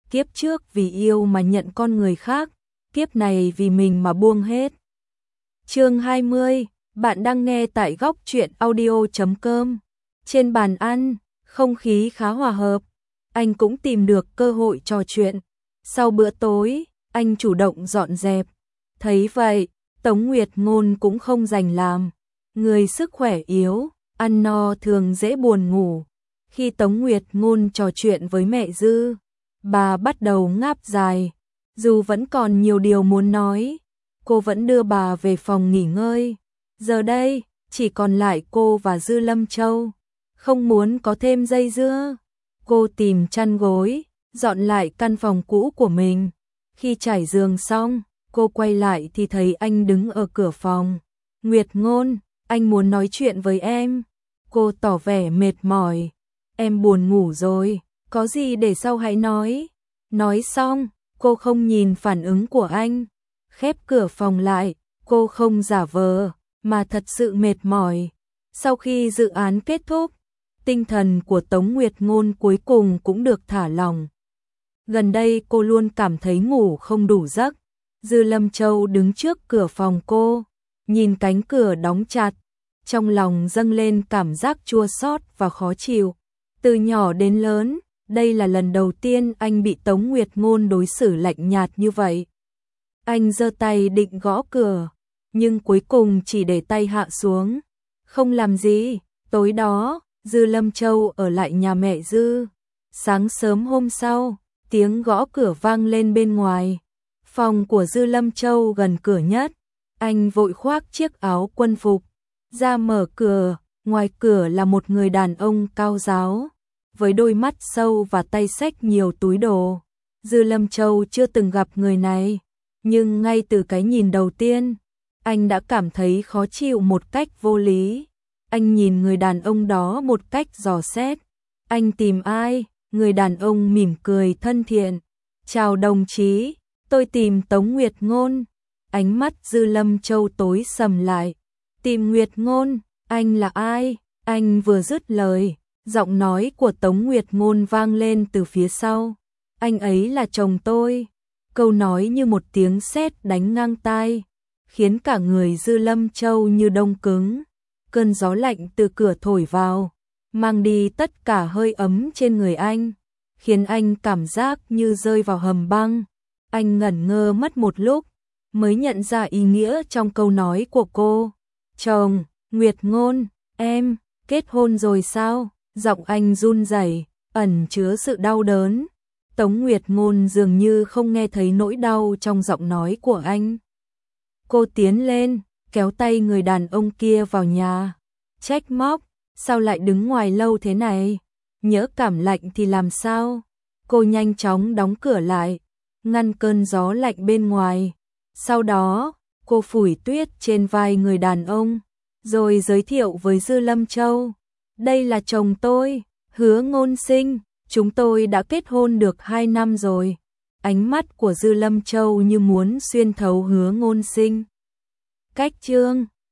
kiếp trước vì yêu mà nhận con người khác, kiếp này vì mình mà buông hết. Chương 20, bạn đang nghe tại góc truyện audio.com. Trên bàn ăn, không khí khá hòa hợp, anh cũng tìm được cơ hội trò chuyện. Sau bữa tối, anh chủ động dọn dẹp. Thấy vậy, Tống Nguyệt Ngôn cũng không rảnh làm. Người sức khỏe yếu, ăn no thường dễ buồn ngủ. Khi Tống Nguyệt Ngôn trò chuyện với mẹ Dư, bà bắt đầu ngáp dài. Dù vẫn còn nhiều điều muốn nói, cô vẫn đưa bà về phòng nghỉ ngơi. Giờ đây, chỉ còn lại cô và Dư Lâm Châu. Không muốn có thêm dây dưa, cô tìm chăn gối, dọn lại căn phòng cũ của mình. Khi trải giường xong, cô quay lại thì thấy anh đứng ở cửa phòng. Nguyệt Ngôn, anh muốn nói chuyện với em. Cô tỏ vẻ mệt mỏi. Em buồn ngủ rồi, có gì để sau hãy nói. Nói xong, cô không nhìn phản ứng của anh. Khép cửa phòng lại, cô không giả vờ, mà thật sự mệt mỏi. Sau khi dự án kết thúc, tinh thần của Tống Nguyệt Ngôn cuối cùng cũng được thả lỏng. Gần đây cô luôn cảm thấy ngủ không đủ giấc. Dư Lâm Châu đứng trước cửa phòng cô, nhìn cánh cửa đóng chặt, trong lòng dâng lên cảm giác chua xót và khó chịu. Từ nhỏ đến lớn, đây là lần đầu tiên anh bị Tống Nguyệt Ngôn đối xử lạnh nhạt như vậy. Anh giơ tay định gõ cửa, nhưng cuối cùng chỉ để tay hạ xuống. Không làm gì. Tối đó, Dư Lâm Châu ở lại nhà mẹ Dư. Sáng sớm hôm sau, tiếng gõ cửa vang lên bên ngoài. Phòng của Dư Lâm Châu gần cửa nhất. Anh vội khoác chiếc áo quân phục ra mở cửa. Ngoài cửa là một người đàn ông cao ráo, với đôi mắt sâu và tay xách nhiều túi đồ. Dư Lâm Châu chưa từng gặp người này, nhưng ngay từ cái nhìn đầu tiên, anh đã cảm thấy khó chịu một cách vô lý. Anh nhìn người đàn ông đó một cách dò xét. Anh tìm ai? Người đàn ông mỉm cười thân thiện. Chào đồng chí, tôi tìm Tống Nguyệt Ngôn. Ánh mắt Dư Lâm Châu tối sầm lại. Tìm Nguyệt Ngôn, anh là ai? Anh vừa dứt lời, giọng nói của Tống Nguyệt Ngôn vang lên từ phía sau. Anh ấy là chồng tôi. Câu nói như một tiếng sét đánh ngang tai, khiến cả người Dư Lâm Châu như đông cứng. Cơn gió lạnh từ cửa thổi vào, mang đi tất cả hơi ấm trên người anh, khiến anh cảm giác như rơi vào hầm băng. Anh ngẩn ngơ mất một lúc, mới nhận ra ý nghĩa trong câu nói của cô. Chồng, Nguyệt Ngôn, em, kết hôn rồi sao? Giọng anh run rẩy, ẩn chứa sự đau đớn. Tống Nguyệt Ngôn dường như không nghe thấy nỗi đau trong giọng nói của anh. Cô tiến lên, kéo tay người đàn ông kia vào nhà. Trách móc, sao lại đứng ngoài lâu thế này? Nhỡ cảm lạnh thì làm sao? Cô nhanh chóng đóng cửa lại, ngăn cơn gió lạnh bên ngoài. Sau đó, cô phủi tuyết trên vai người đàn ông, rồi giới thiệu với Dư Lâm Châu. Đây là chồng tôi, Hứa Ngôn Sinh, chúng tôi đã kết hôn được 2 năm rồi. Ánh mắt của Dư Lâm Châu như muốn xuyên thấu Hứa Ngôn Sinh. Cách chương